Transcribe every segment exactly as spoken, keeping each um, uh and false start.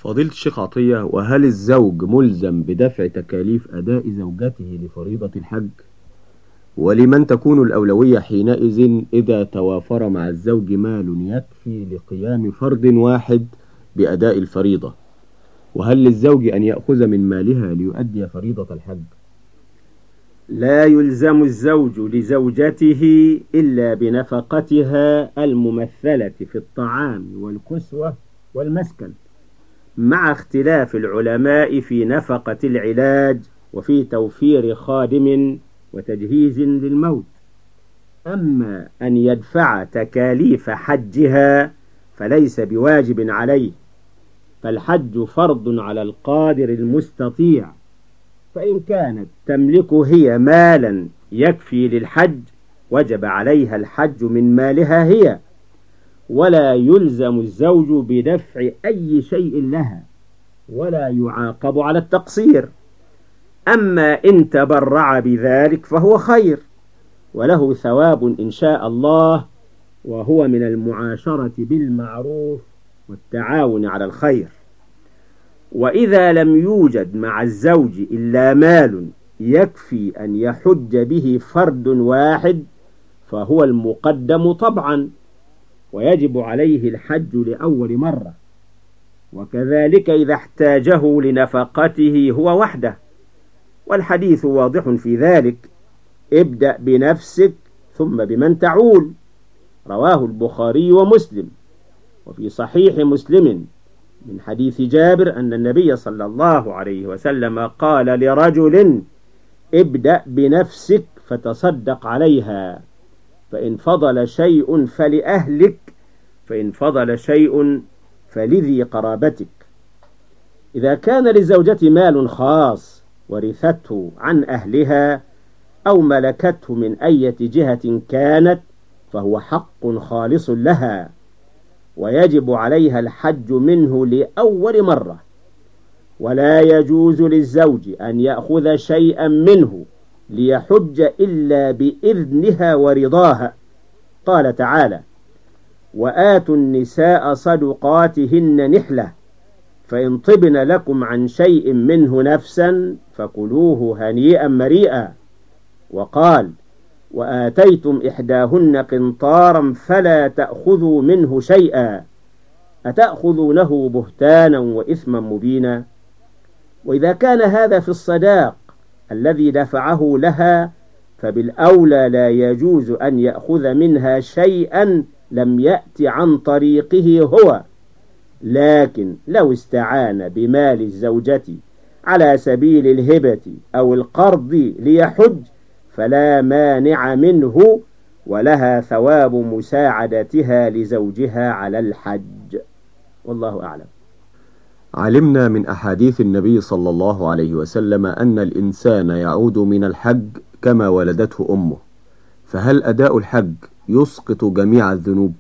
فضيلة الشيخ عطية، وهل الزوج ملزم بدفع تكاليف أداء زوجته لفريضة الحج؟ ولمن تكون الأولوية حينئذ إذا توافر مع الزوج مال يكفي لقيام فرد واحد بأداء الفريضة؟ وهل للزوج أن يأخذ من مالها ليؤدي فريضة الحج؟ لا يلزم الزوج لزوجته إلا بنفقتها الممثلة في الطعام والكسوة والمسكن، مع اختلاف العلماء في نفقة العلاج وفي توفير خادم وتجهيز للموت. أما أن يدفع تكاليف حجها فليس بواجب عليه، فالحج فرض على القادر المستطيع، فإن كانت تملك هي مالا يكفي للحج وجب عليها الحج من مالها هي، ولا يلزم الزوج بدفع أي شيء لها، ولا يعاقب على التقصير. أما إن تبرع بذلك فهو خير وله ثواب إن شاء الله، وهو من المعاشرة بالمعروف والتعاون على الخير. وإذا لم يوجد مع الزوج إلا مال يكفي أن يحج به فرد واحد فهو المقدم طبعا، ويجب عليه الحج لأول مرة، وكذلك إذا احتاجه لنفقته هو وحده، والحديث واضح في ذلك: ابدأ بنفسك ثم بمن تعول، رواه البخاري ومسلم. وفي صحيح مسلم من حديث جابر أن النبي صلى الله عليه وسلم قال لرجل: ابدأ بنفسك فتصدق عليها، فإن فضل شيء فلأهلك، فإن فضل شيء فلذي قرابتك. إذا كان للزوجة مال خاص ورثته عن أهلها أو ملكته من أي جهة كانت فهو حق خالص لها، ويجب عليها الحج منه لأول مرة، ولا يجوز للزوج أن يأخذ شيئا منه ليحج إلا بإذنها ورضاها. قال تعالى: وآتوا النساء صدقاتهن نحلة، فإن طبن لكم عن شيء منه نفسا فكلوه هنيئا مريئا. وقال: وآتيتم إحداهن قنطارا فلا تأخذوا منه شيئا أتأخذونه بهتانا وإثما مبينا. وإذا كان هذا في الصداق الذي دفعه لها فبالأولى لا يجوز أن يأخذ منها شيئا لم يأتي عن طريقه هو، لكن لو استعان بمال الزوجة على سبيل الهبة أو القرض ليحج فلا مانع منه، ولها ثواب مساعدتها لزوجها على الحج، والله أعلم. علمنا من أحاديث النبي صلى الله عليه وسلم أن الإنسان يعود من الحج كما ولدته أمه، فهل أداء الحج يسقط جميع الذنوب؟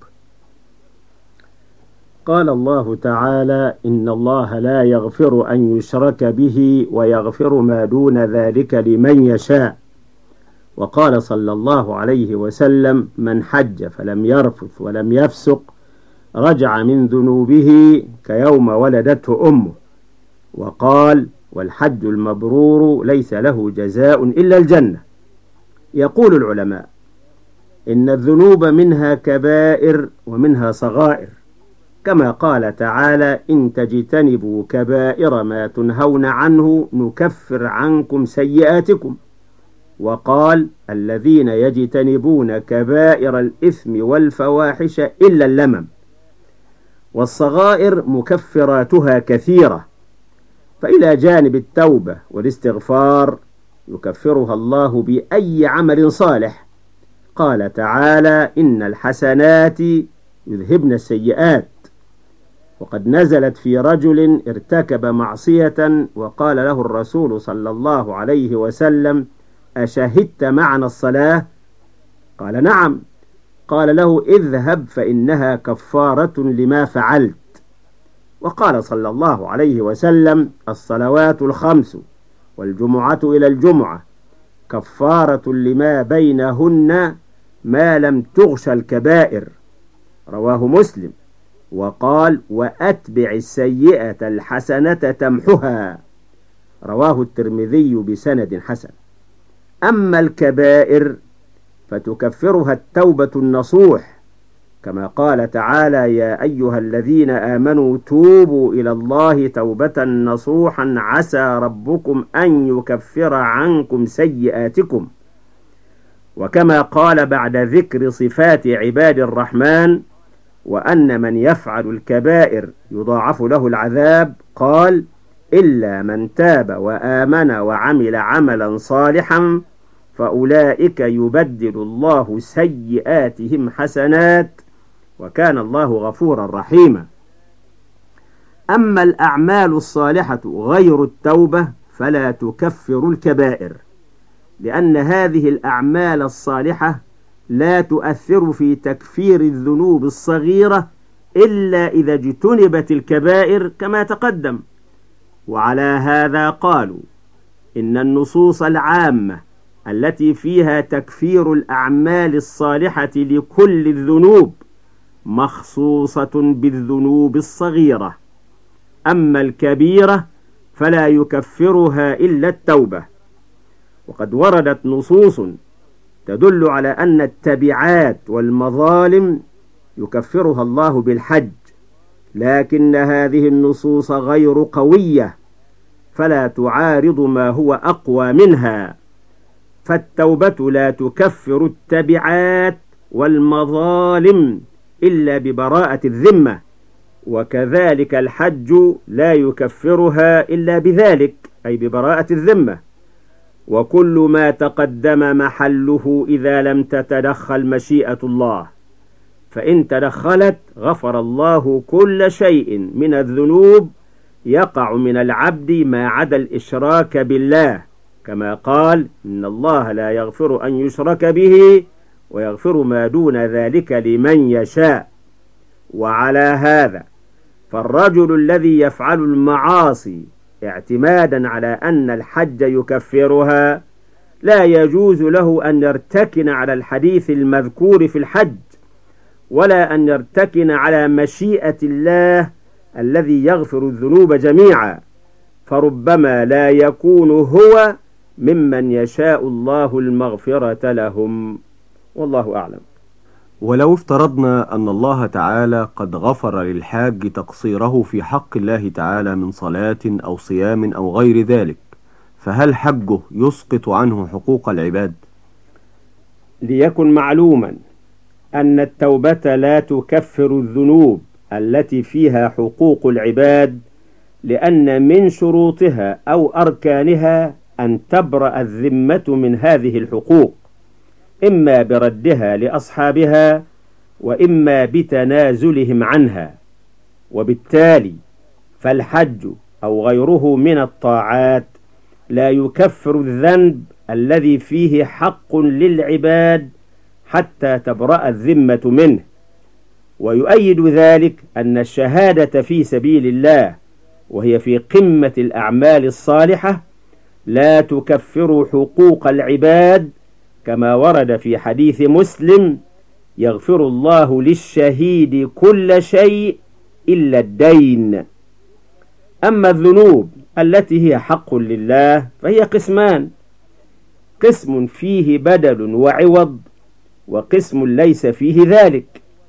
قال الله تعالى: إن الله لا يغفر أن يشرك به ويغفر ما دون ذلك لمن يشاء. وقال صلى الله عليه وسلم: من حج فلم يرفث ولم يفسق رجع من ذنوبه كيوم ولدته أمه. وقال: والحج المبرور ليس له جزاء إلا الجنة. يقول العلماء: إن الذنوب منها كبائر ومنها صغائر، كما قال تعالى: إن تجتنبوا كبائر ما تنهون عنه نكفر عنكم سيئاتكم. وقال: الذين يجتنبون كبائر الإثم والفواحش إلا اللمم. والصغائر مكفراتها كثيرة، فإلى جانب التوبة والاستغفار يكفرها الله بأي عمل صالح. قال تعالى: إن الحسنات يذهبن السيئات. وقد نزلت في رجل ارتكب معصية وقال له الرسول صلى الله عليه وسلم: أشهدت معنا الصلاة؟ قال: نعم. قال له: اذهب فإنها كفارة لما فعلت. وقال صلى الله عليه وسلم: الصلوات الخمس والجمعة إلى الجمعة كفارة لما بينهن ما لم تغش الكبائر، رواه مسلم. وقال وأتبع السيئة الحسنة تمحها، رواه الترمذي بسند حسن. أما الكبائر فتكفرها التوبة النصوح، كما قال تعالى يا أيها الذين آمنوا توبوا إلى الله توبة نصوحا عسى ربكم أن يكفر عنكم سيئاتكم. وكما قال بعد ذكر صفات عباد الرحمن وأن من يفعل الكبائر يضاعف له العذاب، قال إلا من تاب وآمن وعمل عملا صالحا فأولئك يبدل الله سيئاتهم حسنات وكان الله غفورا رحيما. أما الأعمال الصالحة غير التوبة فلا تكفر الكبائر، لأن هذه الأعمال الصالحة لا تؤثر في تكفير الذنوب الصغيرة إلا إذا اجتنبت الكبائر كما تقدم. وعلى هذا قالوا إن النصوص العامة التي فيها تكفير الأعمال الصالحة لكل الذنوب مخصوصة بالذنوب الصغيرة، أما الكبيرة فلا يكفرها إلا التوبة. وقد وردت نصوص تدل على أن التبعات والمظالم يكفرها الله بالحج، لكن هذه النصوص غير قوية فلا تعارض ما هو أقوى منها، فالتوبة لا تكفر التبعات والمظالم إلا ببراءة الذمة، وكذلك الحج لا يكفرها إلا بذلك أي ببراءة الذمة. وكل ما تقدم محله إذا لم تتدخل مشيئة الله، فإن تدخلت غفر الله كل شيء من الذنوب يقع من العبد ما عدا الإشراك بالله، كما قال إن الله لا يغفر أن يشرك به ويغفر ما دون ذلك لمن يشاء. وعلى هذا فالرجل الذي يفعل المعاصي اعتمادا على أن الحج يكفرها لا يجوز له أن يرتكن على الحديث المذكور في الحج، ولا أن يرتكن على مشيئة الله الذي يغفر الذنوب جميعا، فربما لا يكون هو ممن يشاء الله المغفرة لهم، والله أعلم. ولو افترضنا أن الله تعالى قد غفر للحاج تقصيره في حق الله تعالى من صلاة أو صيام أو غير ذلك، فهل حجه يسقط عنه حقوق العباد؟ ليكن معلوما أن التوبة لا تكفر الذنوب التي فيها حقوق العباد، لأن من شروطها أو أركانها أن تبرأ الذمة من هذه الحقوق، إما بردها لأصحابها وإما بتنازلهم عنها. وبالتالي فالحج أو غيره من الطاعات لا يكفر الذنب الذي فيه حق للعباد حتى تبرأ الذمة منه. ويؤيد ذلك أن الشهادة في سبيل الله، وهي في قمة الأعمال الصالحة، لا تكفر حقوق العباد، كما ورد في حديث مسلم يغفر الله للشهيد كل شيء إلا الدين. أما الذنوب التي هي حق لله فهي قسمان، قسم فيه بدل وعوض، وقسم ليس فيه ذلك.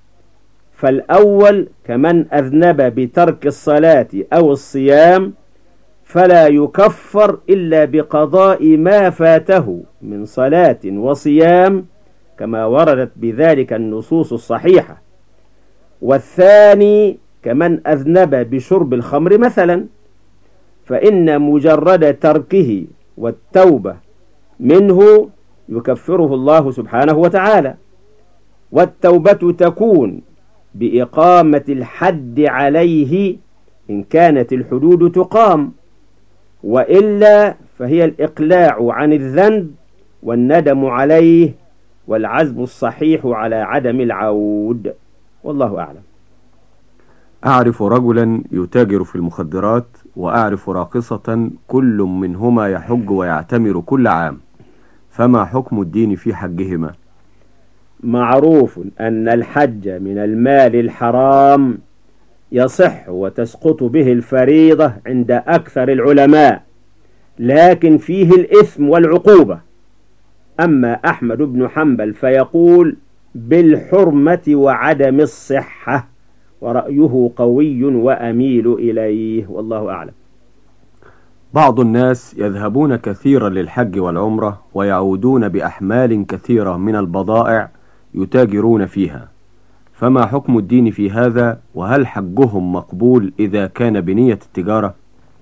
فالأول كمن أذنب بترك الصلاة أو الصيام فلا يكفر إلا بقضاء ما فاته من صلاة وصيام، كما وردت بذلك النصوص الصحيحة. والثاني كمن أذنب بشرب الخمر مثلا، فإن مجرد تركه والتوبة منه يكفره الله سبحانه وتعالى. والتوبة تكون بإقامة الحد عليه إن كانت الحدود تقام، وإلا فهي الإقلاع عن الذنب والندم عليه والعزم الصحيح على عدم العود، والله أعلم. أعرف رجلا يتاجر في المخدرات، وأعرف راقصة كل منهما يحج ويعتمر كل عام، فما حكم الدين في حجهما؟ معروف أن الحج من المال الحرام يصح وتسقط به الفريضة عند أكثر العلماء، لكن فيه الإثم والعقوبة. أما أحمد بن حنبل فيقول بالحرمة وعدم الصحة، ورأيه قوي وأميل إليه، والله أعلم. بعض الناس يذهبون كثيرا للحج والعمرة ويعودون بأحمال كثيرة من البضائع يتاجرون فيها، فما حكم الدين في هذا؟ وهل حجهم مقبول إذا كان بنية التجارة؟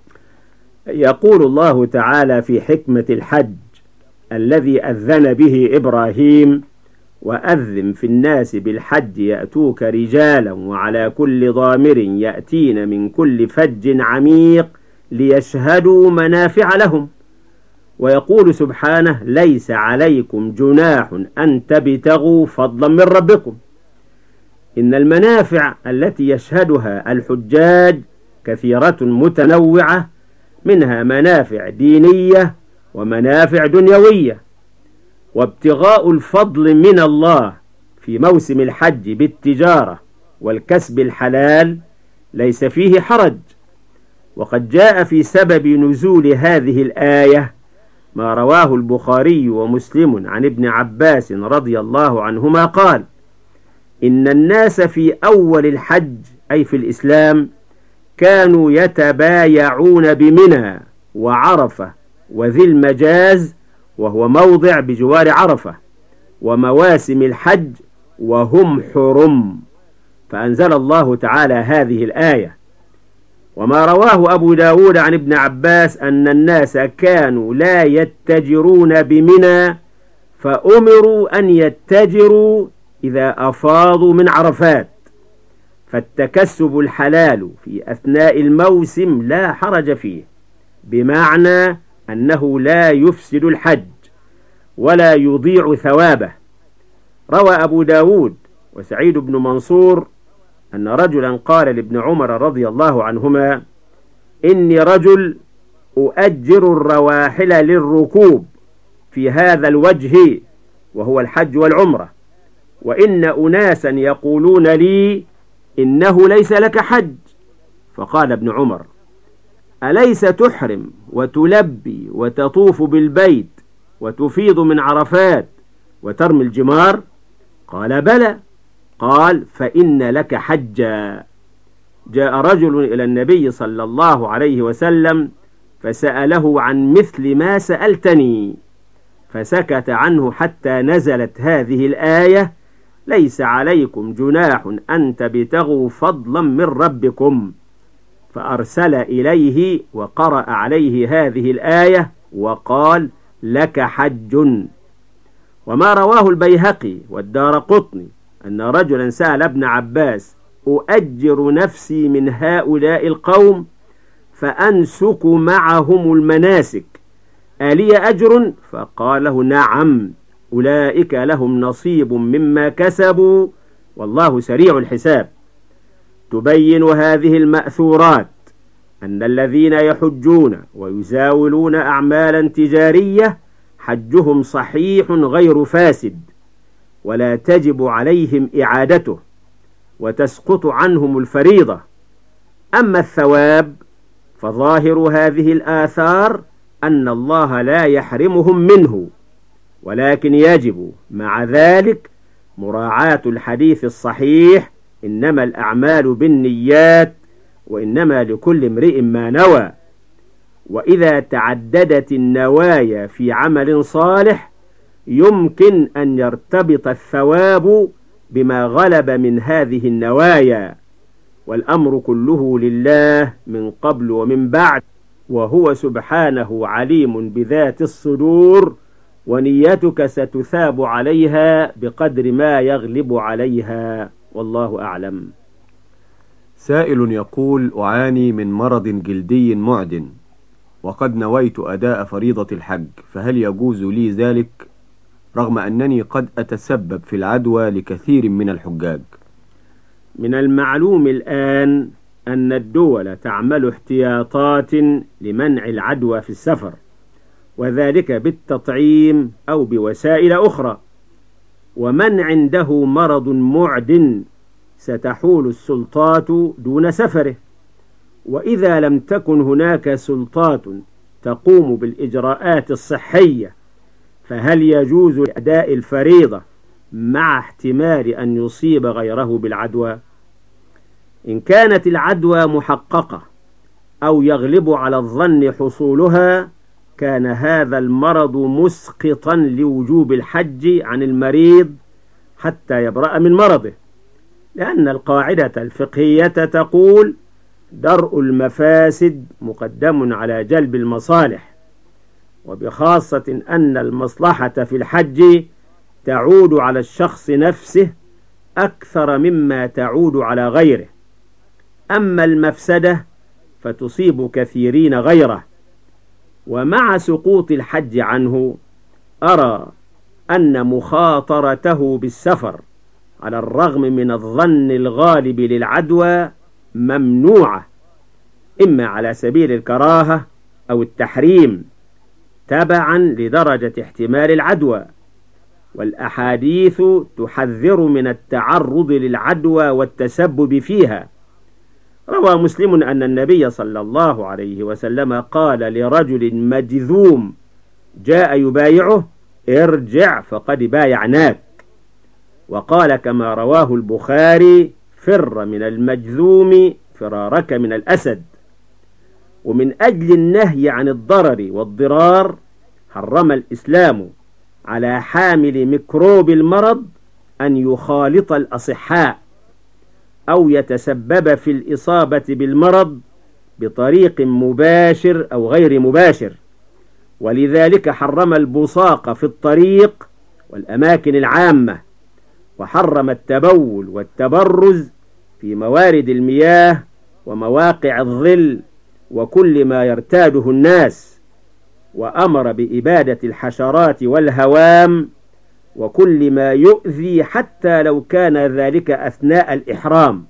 يقول الله تعالى في حكمة الحج الذي أذن به إبراهيم: وأذن في الناس بالحج يأتوك رجالا وعلى كل ضامر يأتين من كل فج عميق ليشهدوا منافع لهم. ويقول سبحانه: ليس عليكم جناح أن تبتغوا فضلا من ربكم. إن المنافع التي يشهدها الحجاج كثيرة متنوعة، منها منافع دينية ومنافع دنيوية. وابتغاء الفضل من الله في موسم الحج بالتجارة والكسب الحلال ليس فيه حرج. وقد جاء في سبب نزول هذه الآية ما رواه البخاري ومسلم عن ابن عباس رضي الله عنهما قال: إن الناس في أول الحج، أي في الإسلام، كانوا يتبايعون بمنى وعرفة وذي المجاز، وهو موضع بجوار عرفة، ومواسم الحج وهم حرم. فأنزل الله تعالى هذه الآية. وما رواه أبو داود عن ابن عباس أن الناس كانوا لا يتجرون بمنى، فأمروا أن يتجروا إذا أفاضوا من عرفات. فالتكسب الحلال في أثناء الموسم لا حرج فيه، بمعنى أنه لا يفسد الحج ولا يضيع ثوابه. روى أبو داود وسعيد بن منصور أن رجلا قال لابن عمر رضي الله عنهما: إني رجل أؤجر الرواحل للركوب في هذا الوجه، وهو الحج والعمرة، وإن أناسا يقولون لي إنه ليس لك حج. فقال ابن عمر: أليس تحرم وتلبي وتطوف بالبيت وتفيض من عرفات وترمي الجمار؟ قال: بلى. قال: فإن لك حجا. جاء رجل إلى النبي صلى الله عليه وسلم فسأله عن مثل ما سألتني، فسكت عنه حتى نزلت هذه الآية: ليس عليكم جناح أن تبتغوا فضلا من ربكم. فأرسل إليه وقرأ عليه هذه الآية وقال: لك حج. وما رواه البيهقي والدارقطني أن رجلا سأل ابن عباس: أؤجر نفسي من هؤلاء القوم فأنسك معهم المناسك، ألي أجر؟ فقال له: نعم، أولئك لهم نصيب مما كسبوا والله سريع الحساب. تبين هذه المأثورات أن الذين يحجون ويزاولون أعمالا تجارية حجهم صحيح غير فاسد، ولا تجب عليهم إعادته، وتسقط عنهم الفريضة. أما الثواب فظاهر هذه الآثار أن الله لا يحرمهم منه، ولكن يجب مع ذلك مراعاة الحديث الصحيح: إنما الأعمال بالنيات وإنما لكل امرئ ما نوى. وإذا تعددت النوايا في عمل صالح يمكن أن يرتبط الثواب بما غلب من هذه النوايا، والأمر كله لله من قبل ومن بعد، وهو سبحانه عليم بذات الصدور، ونيتك ستثاب عليها بقدر ما يغلب عليها، والله أعلم. سائل يقول: أعاني من مرض جلدي معدن، وقد نويت أداء فريضة الحج، فهل يجوز لي ذلك رغم أنني قد أتسبب في العدوى لكثير من الحجاج؟ من المعلوم الآن أن الدول تعمل احتياطات لمنع العدوى في السفر، وذلك بالتطعيم أو بوسائل أخرى. ومن عنده مرض معدن ستحول السلطات دون سفره، وإذا لم تكن هناك سلطات تقوم بالإجراءات الصحية فهل يجوز أداء الفريضة مع احتمال أن يصيب غيره بالعدوى؟ إن كانت العدوى محققة أو يغلب على الظن حصولها كان هذا المرض مسقطا لوجوب الحج عن المريض حتى يبرأ من مرضه، لأن القاعدة الفقهية تقول: درء المفاسد مقدم على جلب المصالح، وبخاصة أن المصلحة في الحج تعود على الشخص نفسه أكثر مما تعود على غيره، أما المفسدة فتصيب كثيرين غيره. ومع سقوط الحج عنه أرى أن مخاطرته بالسفر على الرغم من الظن الغالب للعدوى ممنوعة، إما على سبيل الكراهة أو التحريم تبعا لدرجة احتمال العدوى، والأحاديث تحذر من التعرض للعدوى والتسبب فيها. روى مسلم أن النبي صلى الله عليه وسلم قال لرجل مجذوم جاء يبايعه: ارجع فقد بايعناك. وقال كما رواه البخاري: فر من المجذوم فرارك من الأسد. ومن أجل النهي عن الضرر والضرار حرم الإسلام على حامل ميكروب المرض أن يخالط الأصحاء أو يتسبب في الإصابة بالمرض بطريق مباشر أو غير مباشر، ولذلك حرم البصاق في الطريق والأماكن العامة، وحرم التبول والتبرز في موارد المياه ومواقع الظل وكل ما يرتاده الناس، وأمر بإبادة الحشرات والهوام وكل ما يؤذي حتى لو كان ذلك أثناء الإحرام.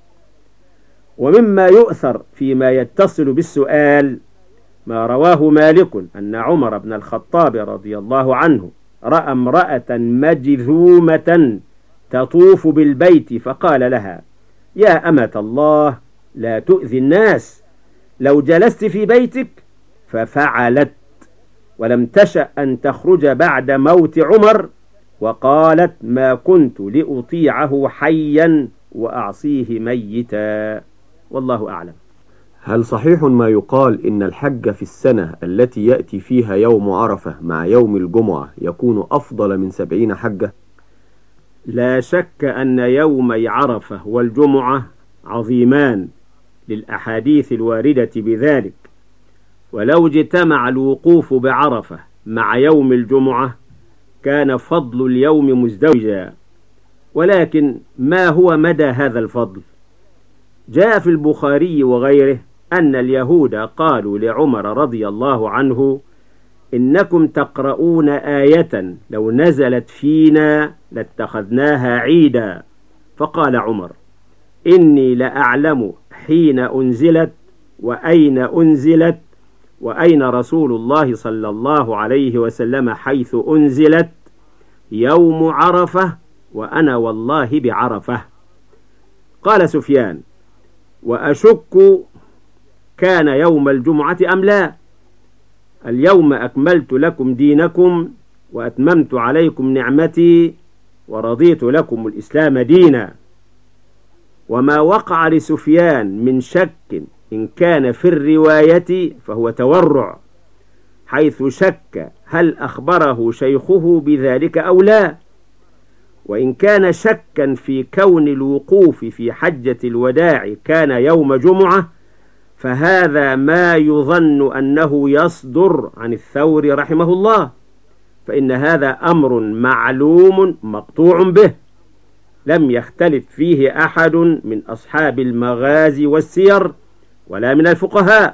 ومما يؤثر فيما يتصل بالسؤال ما رواه مالك أن عمر بن الخطاب رضي الله عنه رأى امرأة مجذومة تطوف بالبيت فقال لها: يا أمة الله لا تؤذي الناس، لو جلست في بيتك، ففعلت ولم تشأ أن تخرج بعد موت عمر، وقالت: ما كنت لأطيعه حيا وأعصيه ميتا. والله أعلم. هل صحيح ما يقال إن الحج في السنة التي يأتي فيها يوم عرفة مع يوم الجمعة يكون أفضل من سبعين حجة؟ لا شك أن يومي عرفة والجمعة عظيمان للأحاديث الواردة بذلك، ولو اجتمع الوقوف بعرفة مع يوم الجمعة كان فضل اليوم مزدوجا، ولكن ما هو مدى هذا الفضل؟ جاء في البخاري وغيره أن اليهود قالوا لعمر رضي الله عنه: إنكم تقرؤون آية لو نزلت فينا لاتخذناها عيدا. فقال عمر: إني لأعلم حين أنزلت وأين أنزلت وأين رسول الله صلى الله عليه وسلم حيث أنزلت، يوم عرفة وأنا والله بعرفة. قال سفيان: وأشك كان يوم الجمعة أم لا؟ اليوم أكملت لكم دينكم وأتممت عليكم نعمتي ورضيت لكم الإسلام دينا. وما وقع لسفيان من شك إن كان في الرواية فهو تورع، حيث شك هل أخبره شيخه بذلك أو لا. وإن كان شكا في كون الوقوف في حجة الوداع كان يوم جمعة فهذا ما يظن أنه يصدر عن الثوري رحمه الله، فإن هذا أمر معلوم مقطوع به لم يختلف فيه أحد من أصحاب المغازي والسير ولا من الفقهاء،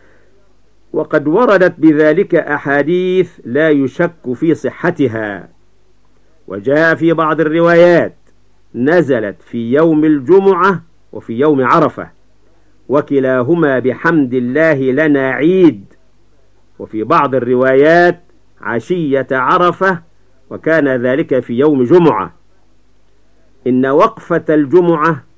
وقد وردت بذلك أحاديث لا يشك في صحتها. وجاء في بعض الروايات نزلت في يوم الجمعة وفي يوم عرفة، وكلاهما بحمد الله لنا عيد. وفي بعض الروايات عشية عرفة، وكان ذلك في يوم جمعة. إن وقفة الجمعة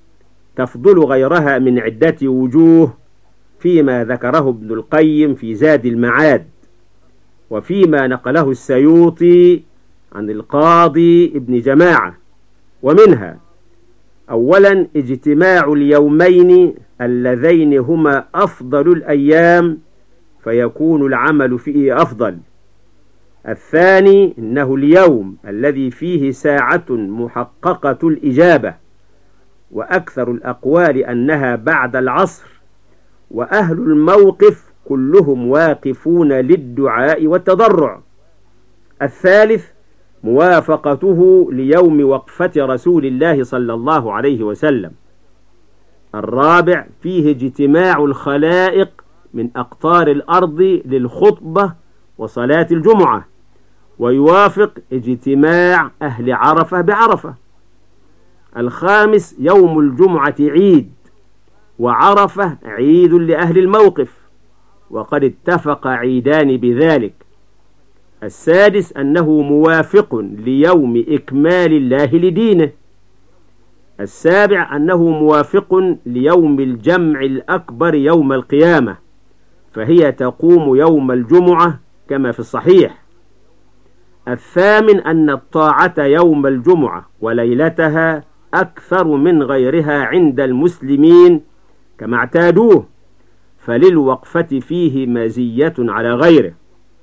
تفضل غيرها من عدة وجوه، فيما ذكره ابن القيم في زاد المعاد، وفيما نقله السيوطي عن القاضي ابن جماعة. ومنها: أولا اجتماع اليومين اللذين هما أفضل الأيام فيكون العمل فيه أفضل. الثاني إنه اليوم الذي فيه ساعة محققة الإجابة، وأكثر الأقوال أنها بعد العصر، وأهل الموقف كلهم واقفون للدعاء والتضرع. الثالث موافقته ليوم وقفة رسول الله صلى الله عليه وسلم. الرابع فيه اجتماع الخلائق من أقطار الأرض للخطبة وصلاة الجمعة، ويوافق اجتماع أهل عرفة بعرفة. الخامس يوم الجمعة عيد، وعرفة عيد لأهل الموقف، وقد اتفق عيدان بذلك. السادس أنه موافق ليوم إكمال الله لدينه. السابع أنه موافق ليوم الجمع الأكبر يوم القيامة، فهي تقوم يوم الجمعة كما في الصحيح. الثامن أن الطاعة يوم الجمعة وليلتها أكثر من غيرها عند المسلمين كما اعتادوه، فللوقفة فيه مزية على غيره.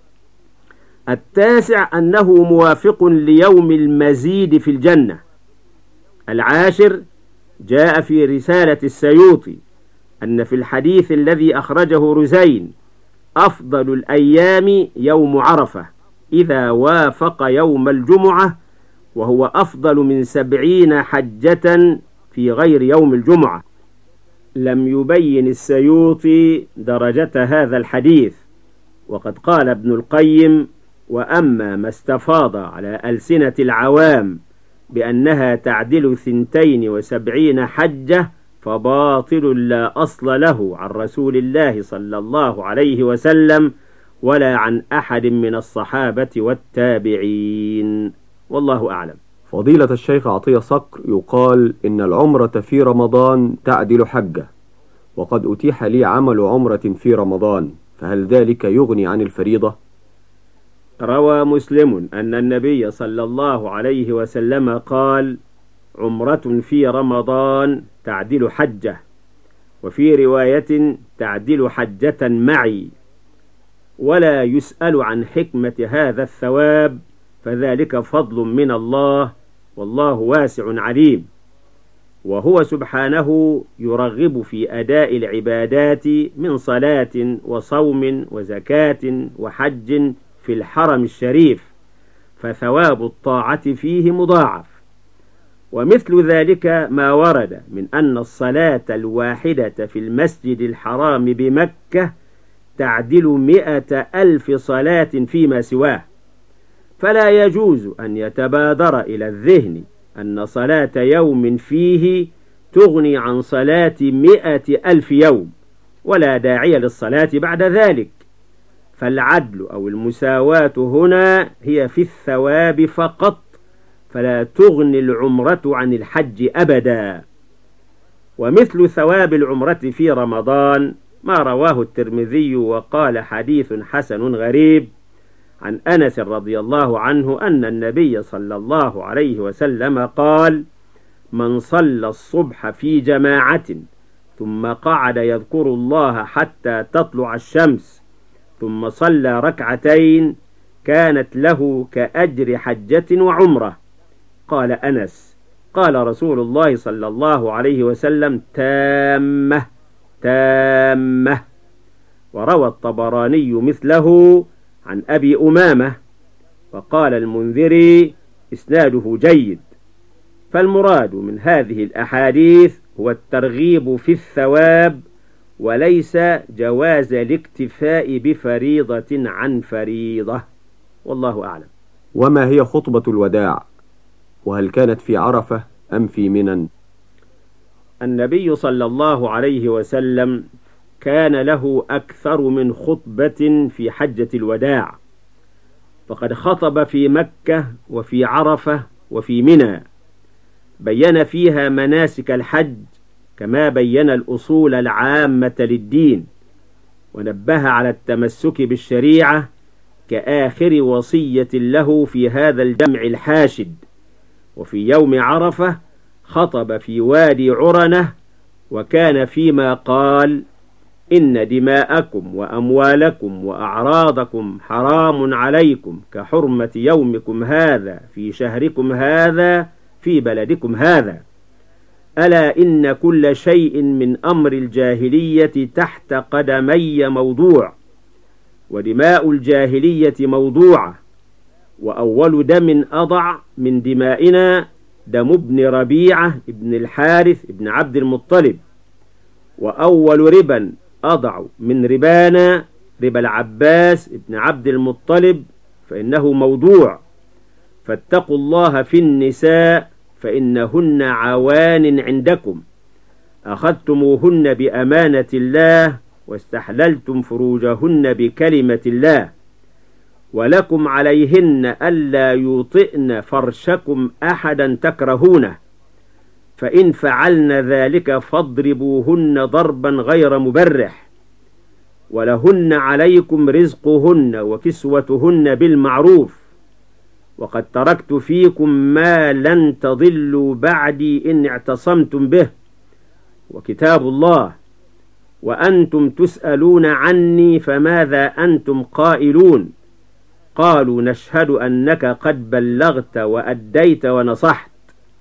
التاسع أنه موافق ليوم المزيد في الجنة. العاشر جاء في رسالة السيوطي أن في الحديث الذي أخرجه رزين أفضل الأيام يوم عرفة إذا وافق يوم الجمعة، وهو أفضل من سبعين حجة في غير يوم الجمعة. لم يبين السيوطي درجة هذا الحديث، وقد قال ابن القيم: وأما ما استفاض على ألسنة العوام بأنها تعدل ثنتين وسبعين حجة فباطل لا أصل له عن رسول الله صلى الله عليه وسلم ولا عن أحد من الصحابة والتابعين، والله أعلم. فضيلة الشيخ عطية صقر، يقال إن العمرة في رمضان تعدل حجة، وقد أتيح لي عمل عمرة في رمضان، فهل ذلك يغني عن الفريضة؟ روى مسلم أن النبي صلى الله عليه وسلم قال: عمرة في رمضان تعدل حجة، وفي رواية تعدل حجة معي، ولا يسأل عن حكمة هذا الثواب، فذلك فضل من الله، والله واسع عليم. وهو سبحانه يرغب في أداء العبادات من صلاة وصوم وزكاة وحج في الحرم الشريف، فثواب الطاعة فيه مضاعف. ومثل ذلك ما ورد من أن الصلاة الواحدة في المسجد الحرام بمكة تعدل مئة ألف صلاة فيما سواه، فلا يجوز أن يتبادر إلى الذهن أن صلاة يوم فيه تغني عن صلاة مئة ألف يوم، ولا داعي للصلاة بعد ذلك. فالعدل أو المساواة هنا هي في الثواب فقط، فلا تغني العمرة عن الحج أبدا. ومثل ثواب العمرة في رمضان ما رواه الترمذي وقال حديث حسن غريب عن أنس رضي الله عنه أن النبي صلى الله عليه وسلم قال: من صلى الصبح في جماعة ثم قعد يذكر الله حتى تطلع الشمس ثم صلى ركعتين كانت له كأجر حجة وعمرة. قال أنس: قال رسول الله صلى الله عليه وسلم: تامة تامة. وروى الطبراني مثله عن أبي أمامة، وقال المنذري: إسناده جيد. فالمراد من هذه الأحاديث هو الترغيب في الثواب، وليس جواز الاكتفاء بفريضة عن فريضة، والله أعلم. وما هي خطبة الوداع؟ وهل كانت في عرفة أم في منى؟ النبي صلى الله عليه وسلم كان له أكثر من خطبة في حجة الوداع، فقد خطب في مكة وفي عرفة وفي منى، بين فيها مناسك الحج كما بين الأصول العامة للدين، ونبه على التمسك بالشريعة كآخر وصية له في هذا الجمع الحاشد. وفي يوم عرفة خطب في وادي عرنة، وكان فيما قال: إن دماءكم وأموالكم وأعراضكم حرام عليكم كحرمة يومكم هذا في شهركم هذا في بلدكم هذا. ألا إن كل شيء من أمر الجاهلية تحت قدمي موضوع، ودماء الجاهلية موضوعة، وأول دم أضع من دمائنا دم ابن ربيعة ابن الحارث ابن عبد المطلب، وأول ربا أضع من ربانا ربا العباس ابن عبد المطلب، فإنه موضوع. فاتقوا الله في النساء فإنهن عوان عندكم، أخذتموهن بأمانة الله واستحللتم فروجهن بكلمة الله، ولكم عليهن ألا يوطئن فرشكم أحدا تكرهونه، فإن فعلن ذلك فاضربوهن ضربا غير مبرح، ولهن عليكم رزقهن وكسوتهن بالمعروف، وقد تركت فيكم ما لن تضلوا بعدي إن اعتصمتم به، وكتاب الله، وأنتم تسألون عني فماذا أنتم قائلون؟ قالوا: نشهد أنك قد بلغت وأديت ونصحت.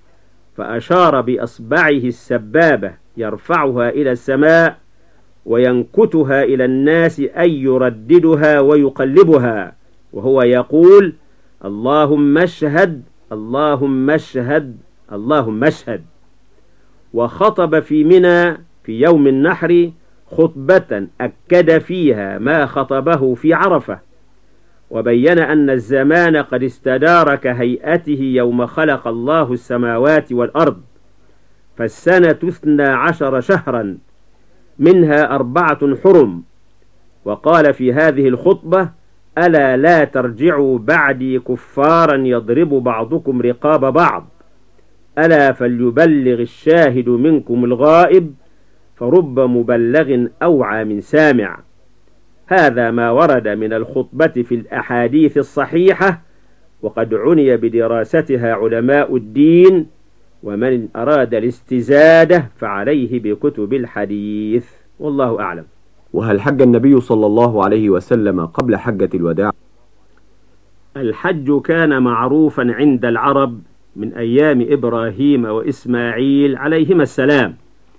فأشار بأصبعه السبابة يرفعها إلى السماء وينكتها إلى الناس، أي يرددها ويقلبها، وهو يقول: اللهم اشهد اللهم اشهد اللهم اشهد. وخطب في منى في يوم النحر خطبة أكد فيها ما خطبه في عرفة، وبين أن الزمان قد استدار كهيئته يوم خلق الله السماوات والأرض، فالسنة اثنى عشر شهرا منها أربعة حرم. وقال في هذه الخطبة: ألا لا ترجعوا بعدي كفارا يضرب بعضكم رقاب بعض، ألا فليبلغ الشاهد منكم الغائب، فرب مبلغ أوعى من سامع. هذا ما ورد من الخطبة في الأحاديث الصحيحة، وقد عني بدراستها علماء الدين، ومن أراد الاستزادة فعليه بكتب الحديث، والله أعلم. وهل حج النبي صلى الله عليه وسلم قبل حجة الوداع؟ الحج كان معروفا عند العرب من أيام إبراهيم وإسماعيل عليهما السلام،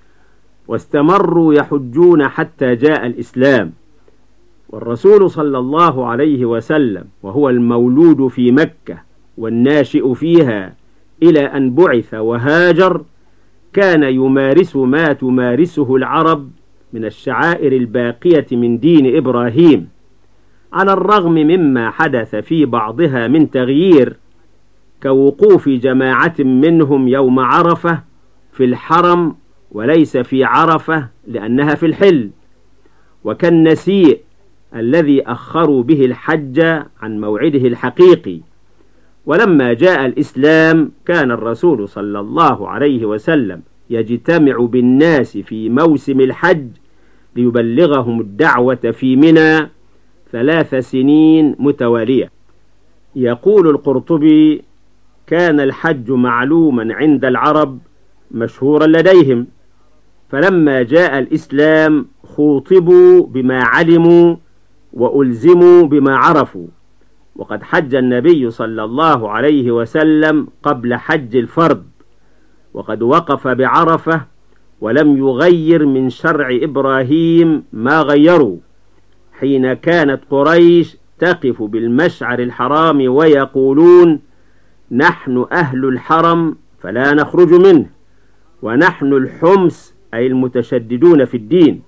واستمروا يحجون حتى جاء الإسلام. والرسول صلى الله عليه وسلم وهو المولود في مكة والناشئ فيها إلى أن بعث وهاجر، كان يمارس ما تمارسه العرب من الشعائر الباقية من دين إبراهيم، على الرغم مما حدث في بعضها من تغيير، كوقوف جماعة منهم يوم عرفة في الحرم وليس في عرفة لأنها في الحل، وكالنسيء الذي أخروا به الحج عن موعده الحقيقي. ولما جاء الإسلام كان الرسول صلى الله عليه وسلم يجتمع بالناس في موسم الحج ليبلغهم الدعوة في منى ثلاث سنين متوالية. يقول القرطبي: كان الحج معلوما عند العرب مشهورا لديهم، فلما جاء الإسلام خوطبوا بما علموا وألزموا بما عرفوا. وقد حج النبي صلى الله عليه وسلم قبل حج الفرض، وقد وقف بعرفة ولم يغير من شرع إبراهيم ما غيروا، حين كانت قريش تقف بالمشعر الحرام ويقولون: نحن أهل الحرم فلا نخرج منه، ونحن الحمس أي المتشددون في الدين.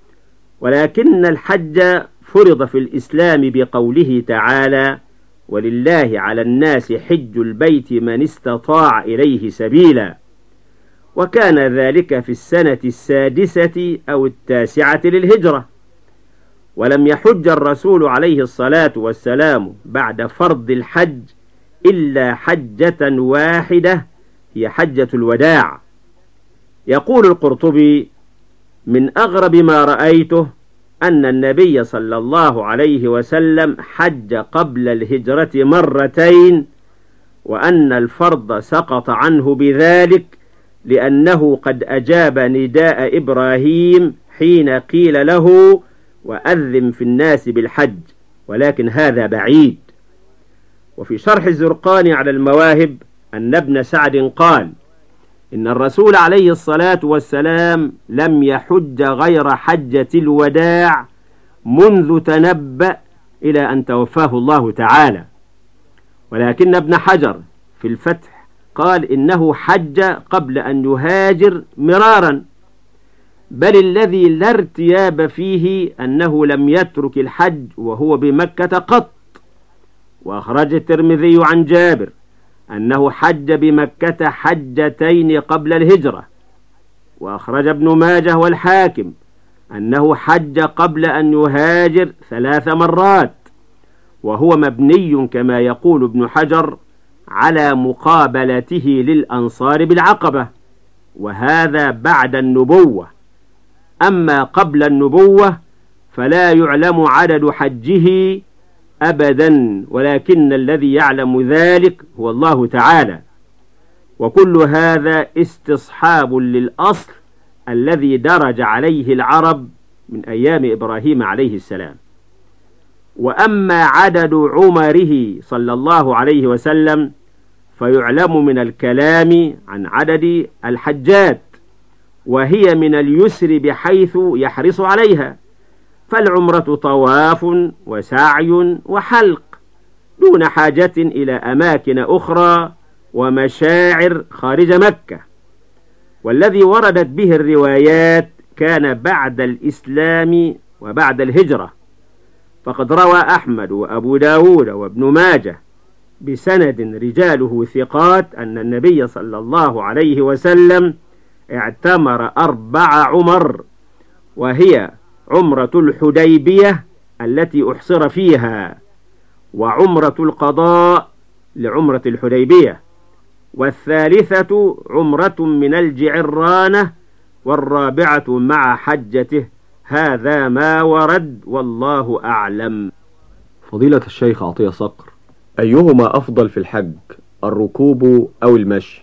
ولكن الحج فرض في الإسلام بقوله تعالى: ولله على الناس حج البيت من استطاع إليه سبيلا، وكان ذلك في السنة السادسة أو التاسعة للهجرة. ولم يحج الرسول عليه الصلاة والسلام بعد فرض الحج إلا حجة واحدة، هي حجة الوداع. يقول القرطبي: من أغرب ما رأيته أن النبي صلى الله عليه وسلم حج قبل الهجرة مرتين، وأن الفرض سقط عنه بذلك لأنه قد أجاب نداء إبراهيم حين قيل له: وأذن في الناس بالحج، ولكن هذا بعيد. وفي شرح الزرقاني على المواهب أن ابن سعد قال: إن الرسول عليه الصلاة والسلام لم يحج غير حجة الوداع منذ تنبأ إلى أن توفاه الله تعالى. ولكن ابن حجر في الفتح قال إنه حج قبل أن يهاجر مرارا، بل الذي لا ارتياب فيه أنه لم يترك الحج وهو بمكة قط. وأخرج الترمذي عن جابر أنه حج بمكة حجتين قبل الهجرة. وأخرج ابن ماجه والحاكم أنه حج قبل أن يهاجر ثلاث مرات، وهو مبني كما يقول ابن حجر على مقابلته للأنصار بالعقبة، وهذا بعد النبوة. أما قبل النبوة فلا يعلم عدد حجه أبدا، ولكن الذي يعلم ذلك هو الله تعالى. وكل هذا استصحاب للأصل الذي درج عليه العرب من أيام إبراهيم عليه السلام. وأما عدد عمره صلى الله عليه وسلم فيعلم من الكلام عن عدد الحجات، وهي من اليسر بحيث يحرص عليها، فالعمرة طواف وسعي وحلق دون حاجة إلى أماكن أخرى ومشاعر خارج مكة. والذي وردت به الروايات كان بعد الإسلام وبعد الهجرة، فقد روى أحمد وأبو داود وابن ماجه بسند رجاله ثقات أن النبي صلى الله عليه وسلم اعتمر أربع عمر، وهي عمرة الحديبية التي أحصر فيها، وعمرة القضاء لعمرة الحديبية، والثالثة عمرة من الجعرانة، والرابعة مع حجته. هذا ما ورد، والله أعلم. فضيلة الشيخ عطية صقر، أيهما أفضل في الحج، الركوب أو المشي؟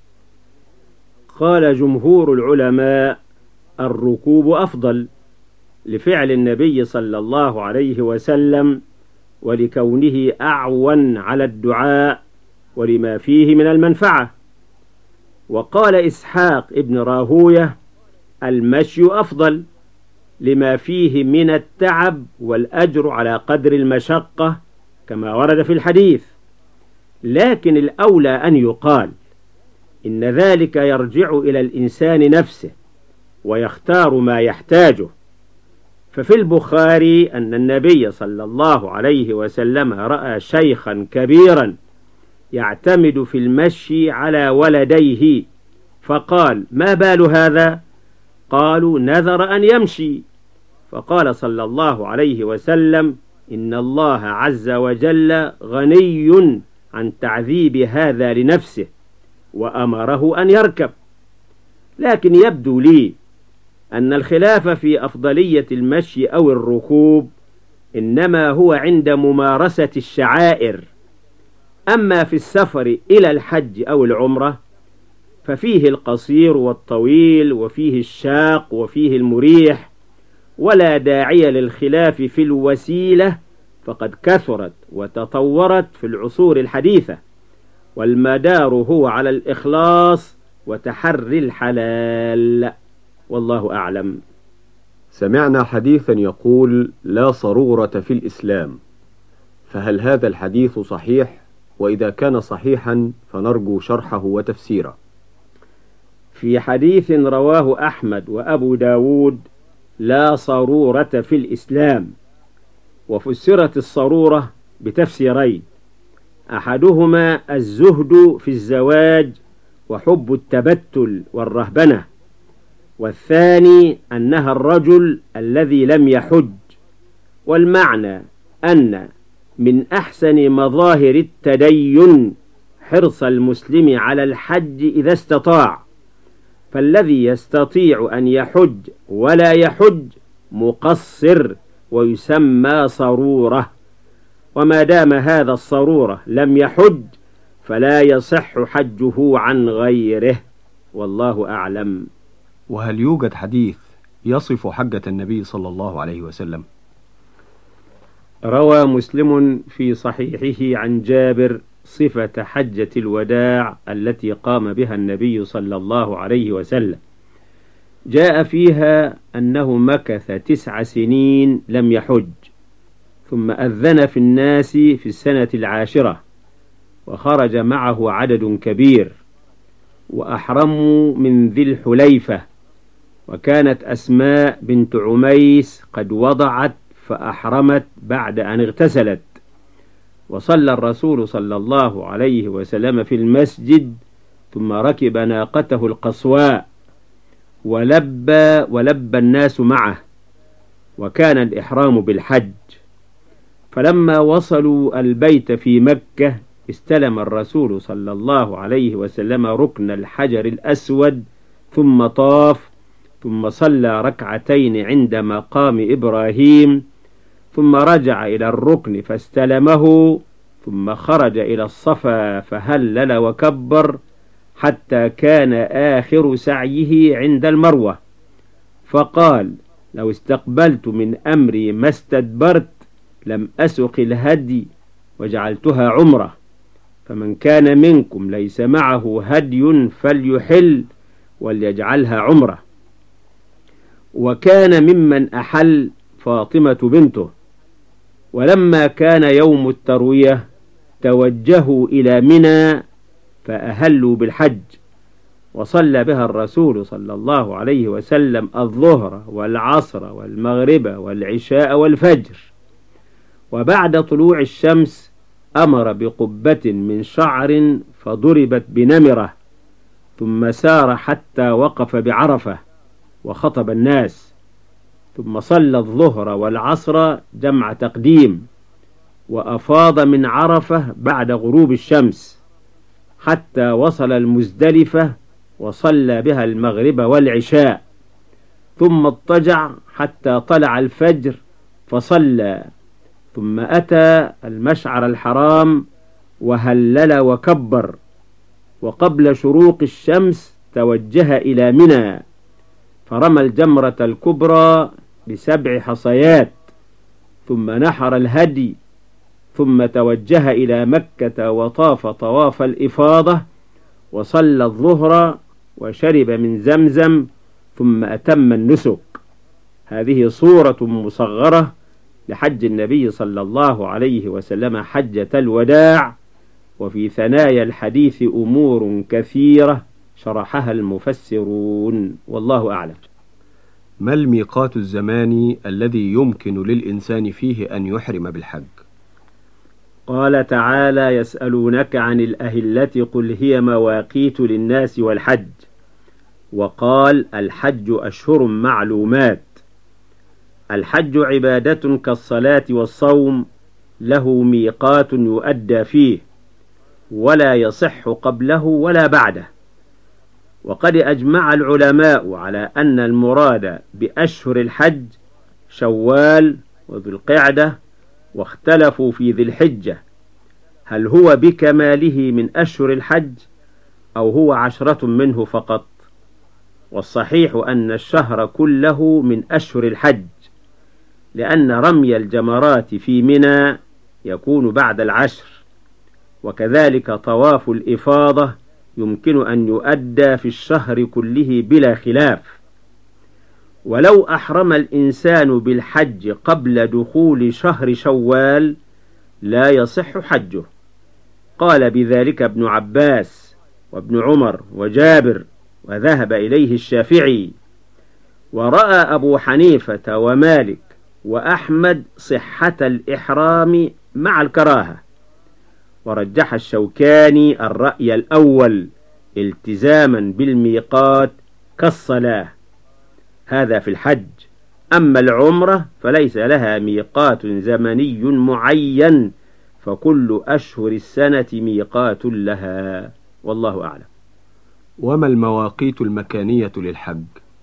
قال جمهور العلماء: الركوب أفضل، لفعل النبي صلى الله عليه وسلم، ولكونه أعون على الدعاء، ولما فيه من المنفعة. وقال إسحاق ابن راهوية: المشي أفضل، لما فيه من التعب والأجر على قدر المشقة كما ورد في الحديث. لكن الأولى أن يقال إن ذلك يرجع إلى الإنسان نفسه ويختار ما يحتاجه. ففي البخاري أن النبي صلى الله عليه وسلم رأى شيخا كبيرا يعتمد في المشي على ولديه، فقال: ما بال هذا؟ قالوا: نذر أن يمشي. فقال صلى الله عليه وسلم: إن الله عز وجل غني عن تعذيب هذا لنفسه، وأمره أن يركب. لكن يبدو لي أن الخلاف في أفضلية المشي أو الركوب إنما هو عند ممارسة الشعائر. أما في السفر إلى الحج أو العمرة ففيه القصير والطويل، وفيه الشاق وفيه المريح، ولا داعي للخلاف في الوسيلة، فقد كثرت وتطورت في العصور الحديثة، والمدار هو على الإخلاص وتحري الحلال، والله أعلم. سمعنا حديثا يقول: لا صرورة في الإسلام، فهل هذا الحديث صحيح؟ وإذا كان صحيحا فنرجو شرحه وتفسيره. في حديث رواه أحمد وأبو داود: لا صرورة في الإسلام، وفسرت الصرورة بتفسيرين: أحدهما الزهد في الزواج وحب التبتل والرهبنة، والثاني أنها الرجل الذي لم يحج. والمعنى أن من أحسن مظاهر التدين حرص المسلم على الحج إذا استطاع، فالذي يستطيع أن يحج ولا يحج مقصر ويسمى صرورة، وما دام هذا الصرورة لم يحج فلا يصح حجه عن غيره، والله أعلم. وهل يوجد حديث يصف حجة النبي صلى الله عليه وسلم؟ روى مسلم في صحيحه عن جابر صفة حجة الوداع التي قام بها النبي صلى الله عليه وسلم، جاء فيها أنه مكث تسع سنين لم يحج، ثم أذن في الناس في السنة العاشرة، وخرج معه عدد كبير، وأحرموا من ذي الحليفة، وكانت أسماء بنت عميس قد وضعت فأحرمت بعد أن اغتسلت، وصلى الرسول صلى الله عليه وسلم في المسجد، ثم ركب ناقته القصواء ولبى ولبى الناس معه، وكان الإحرام بالحج. فلما وصلوا البيت في مكة استلم الرسول صلى الله عليه وسلم ركن الحجر الأسود، ثم طاف، ثم صلى ركعتين عند مقام إبراهيم، ثم رجع إلى الركن فاستلمه، ثم خرج إلى الصفا فهلل وكبر حتى كان آخر سعيه عند المروة، فقال: لو استقبلت من أمري ما استدبرت لم أسق الهدي وجعلتها عمرة، فمن كان منكم ليس معه هدي فليحل وليجعلها عمرة. وكان ممن أحل فاطمة بنته. ولما كان يوم التروية توجهوا إلى منى فأهلوا بالحج، وصلى بها الرسول صلى الله عليه وسلم الظهر والعصر والمغرب والعشاء والفجر، وبعد طلوع الشمس أمر بقبة من شعر فضربت بنمرة، ثم سار حتى وقف بعرفة وخطب الناس، ثم صلى الظهر والعصر جمع تقديم، وأفاض من عرفة بعد غروب الشمس حتى وصل المزدلفة وصلى بها المغرب والعشاء، ثم اضطجع حتى طلع الفجر فصلى، ثم أتى المشعر الحرام وهلل وكبر، وقبل شروق الشمس توجه إلى منى فرمى الجمرة الكبرى بسبع حصيات، ثم نحر الهدي، ثم توجه إلى مكة وطاف طواف الإفاضة، وصلى الظهر وشرب من زمزم، ثم أتم النسك. هذه صورة مصغرة لحج النبي صلى الله عليه وسلم حجة الوداع، وفي ثنايا الحديث أمور كثيرة شرحها المفسرون، والله أعلم. ما الميقات الزماني الذي يمكن للإنسان فيه أن يحرم بالحج؟ قال تعالى: يسألونك عن الأهلة قل هي مواقيت للناس والحج، وقال: الحج أشهر معلومات. الحج عبادة كالصلاة والصوم، له ميقات يؤدى فيه، ولا يصح قبله ولا بعده. وقد أجمع العلماء على أن المراد بأشهر الحج شوال وذو القعدة، واختلفوا في ذي الحجة هل هو بكماله من أشهر الحج أو هو عشرة منه فقط. والصحيح أن الشهر كله من أشهر الحج، لأن رمي الجمرات في منى يكون بعد العشر، وكذلك طواف الإفاضة يمكن أن يؤدى في الشهر كله بلا خلاف. ولو أحرم الإنسان بالحج قبل دخول شهر شوال لا يصح حجه. قال بذلك ابن عباس وابن عمر وجابر، وذهب إليه الشافعي، ورأى أبو حنيفة ومالك وأحمد صحة الإحرام مع الكراهة، ورجح الشوكاني الرأي الأول التزاما بالميقات كالصلاة. هذا في الحج. أما العمرة فليس لها ميقات زمني معين، فكل أشهر السنة ميقات لها، والله أعلم. وما المواقيت المكانية للحج؟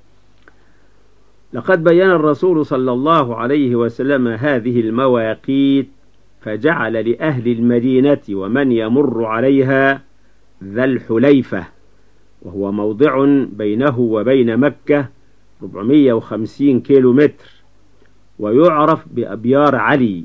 لقد بين الرسول صلى الله عليه وسلم هذه المواقيت، فجعل لأهل المدينة ومن يمر عليها ذا الحليفة، وهو موضع بينه وبين مكة أربعمائة وخمسين كيلو متر، ويعرف بأبيار علي.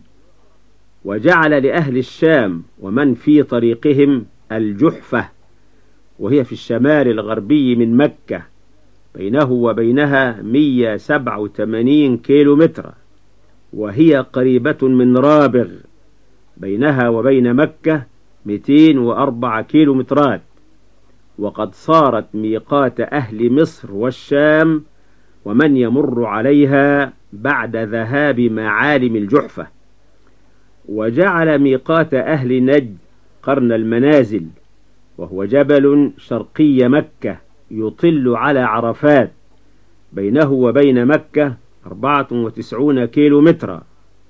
وجعل لأهل الشام ومن في طريقهم الجحفة، وهي في الشمال الغربي من مكة، بينه وبينها مئة وسبعة وثمانين كيلو متر، وهي قريبة من رابغ، بينها وبين مكة مئتين وأربعة كيلو مترات، وقد صارت ميقات أهل مصر والشام ومن يمر عليها بعد ذهاب معالم الجحفة. وجعل ميقات أهل نجد قرن المنازل، وهو جبل شرقي مكة يطل على عرفات، بينه وبين مكة أربعة وتسعين كيلو مترا.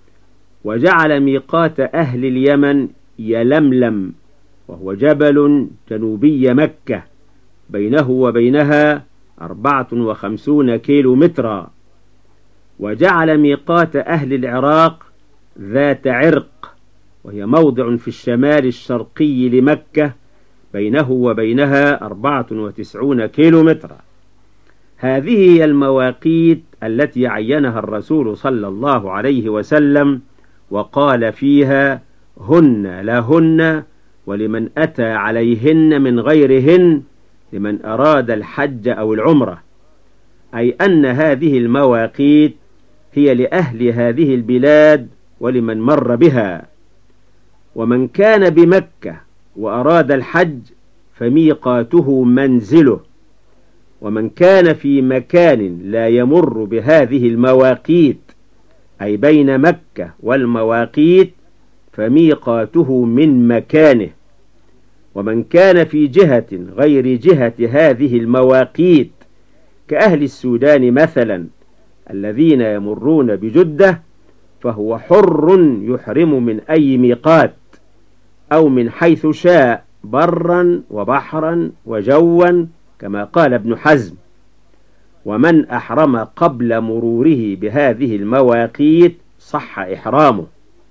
وجعل ميقات أهل اليمن يلملم، وهو جبل جنوبي مكة، بينه وبينها أربعة وخمسين كيلو مترا. وجعل ميقات أهل العراق ذات عرق، وهي موضع في الشمال الشرقي لمكة، بينه وبينها أربعة وتسعين كيلو مترا. هذه هي المواقيت التي عينها الرسول صلى الله عليه وسلم، وقال فيها: هن لهن ولمن أتى عليهن من غيرهن لمن أراد الحج أو العمرة، أي أن هذه المواقيت هي لأهل هذه البلاد ولمن مر بها. ومن كان بمكة وأراد الحج فميقاته منزله، ومن كان في مكان لا يمر بهذه المواقيت أي بين مكة والمواقيت فميقاته من مكانه. ومن كان في جهة غير جهة هذه المواقيت كأهل السودان مثلا الذين يمرون بجدة فهو حر يحرم من أي ميقات أو من حيث شاء، برا وبحرا وجوا، كما قال ابن حزم. ومن أحرم قبل مروره بهذه المواقيت صح إحرامه.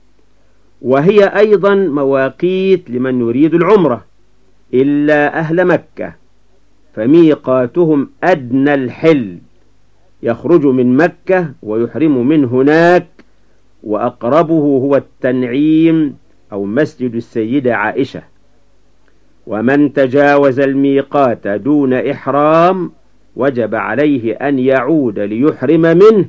وهي أيضا مواقيت لمن يريد العمرة إلا أهل مكة، فميقاتهم أدنى الحل، يخرج من مكة ويحرم من هناك، وأقربه هو التنعيم أو مسجد السيدة عائشة. ومن تجاوز الميقات دون إحرام وجب عليه أن يعود ليحرم منه،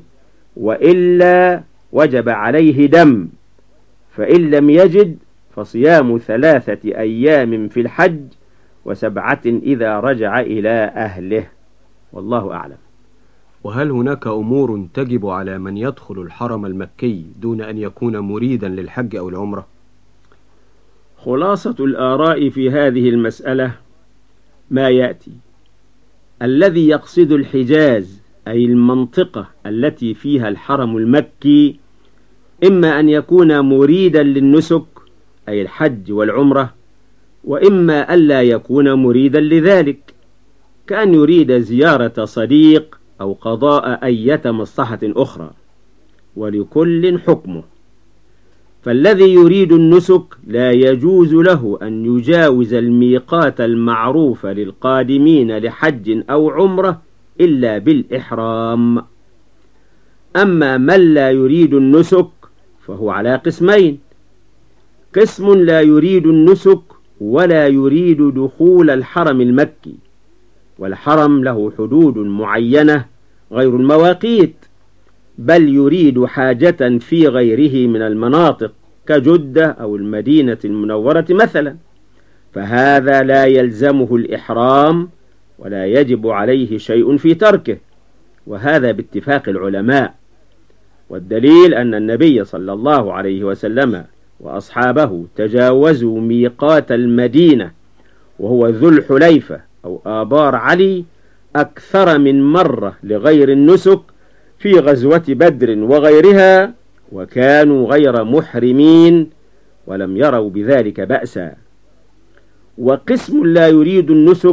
وإلا وجب عليه دم، فإن لم يجد فصيام ثلاثة أيام في الحج وسبعة إذا رجع إلى أهله، والله أعلم. وهل هناك أمور تجب على من يدخل الحرم المكي دون أن يكون مريدا للحج أو العمرة؟ خلاصة الآراء في هذه المسألة ما يأتي: الذي يقصد الحجاز أي المنطقة التي فيها الحرم المكي إما أن يكون مريدا للنسك أي الحج والعمرة، وإما ألا يكون مريدا لذلك، كأن يريد زيارة صديق أو قضاء أية مصلحة أخرى، ولكل حكمه. فالذي يريد النسك لا يجوز له أن يجاوز الميقات المعروف للقادمين لحج أو عمرة إلا بالإحرام. أما من لا يريد النسك فهو على قسمين: قسم لا يريد النسك ولا يريد دخول الحرم المكي، والحرم له حدود معينة غير المواقيت، بل يريد حاجة في غيره من المناطق كجدة أو المدينة المنورة مثلا، فهذا لا يلزمه الإحرام ولا يجب عليه شيء في تركه، وهذا باتفاق العلماء. والدليل أن النبي صلى الله عليه وسلم وأصحابه تجاوزوا ميقات المدينة وهو ذو الحليفة أو آبار علي أكثر من مرة لغير النسك في غزوة بدر وغيرها، وكانوا غير محرمين ولم يروا بذلك بأسا. وقسم لا يريد النسك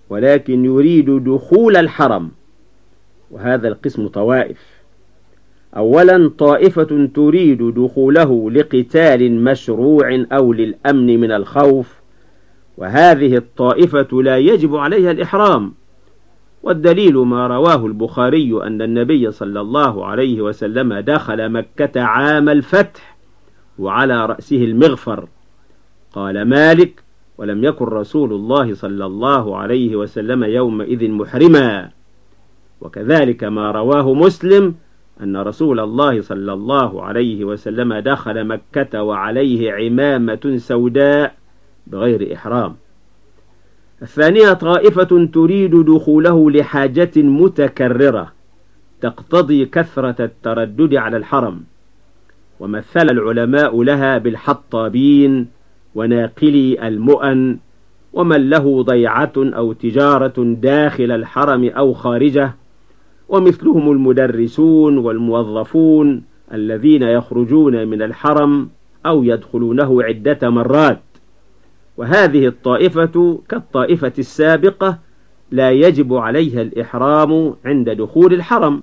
ولكن يريد دخول الحرم، وهذا القسم طوائف. أولا طائفة تريد دخوله لقتال مشروع أو للأمن من الخوف، وهذه الطائفة لا يجب عليها الإحرام، والدليل ما رواه البخاري أن النبي صلى الله عليه وسلم دخل مكة عام الفتح وعلى رأسه المغفر. قال مالك: ولم يكن رسول الله صلى الله عليه وسلم يومئذ محرما. وكذلك ما رواه مسلم أن رسول الله صلى الله عليه وسلم دخل مكة وعليه عمامة سوداء بغير إحرام. الثانية طائفة تريد دخوله لحاجة متكررة تقتضي كثرة التردد على الحرم، ومثل العلماء لها بالحطابين وناقلي المؤن، ومن له ضيعة أو تجارة داخل الحرم أو خارجه، ومثلهم المدرسون والموظفون الذين يخرجون من الحرم أو يدخلونه عدة مرات. وهذه الطائفة كالطائفة السابقة لا يجب عليها الإحرام عند دخول الحرم.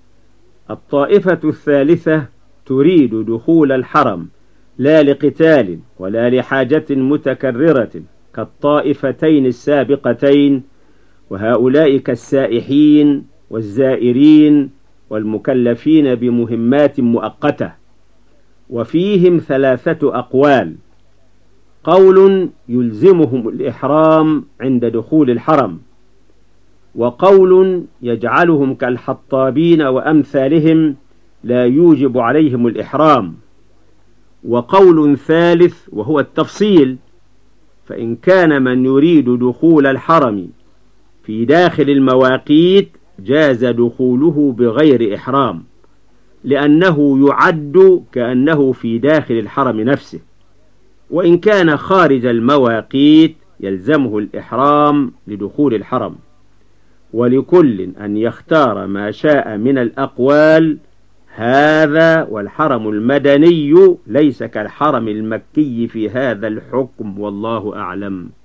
الطائفة الثالثة تريد دخول الحرم لا لقتال ولا لحاجة متكررة كالطائفتين السابقتين، وهؤلاء كالسائحين والزائرين والمكلفين بمهمات مؤقتة. وفيهم ثلاثة أقوال: قول يلزمهم الإحرام عند دخول الحرم، وقول يجعلهم كالحطابين وأمثالهم لا يوجب عليهم الإحرام، وقول ثالث وهو التفصيل، فإن كان من يريد دخول الحرم في داخل المواقيت جاز دخوله بغير إحرام، لأنه يعد كأنه في داخل الحرم نفسه، وإن كان خارج المواقيت يلزمه الإحرام لدخول الحرم. ولكل أن يختار ما شاء من الأقوال. هذا والحرم المدني ليس كالحرم المكي في هذا الحكم، والله أعلم.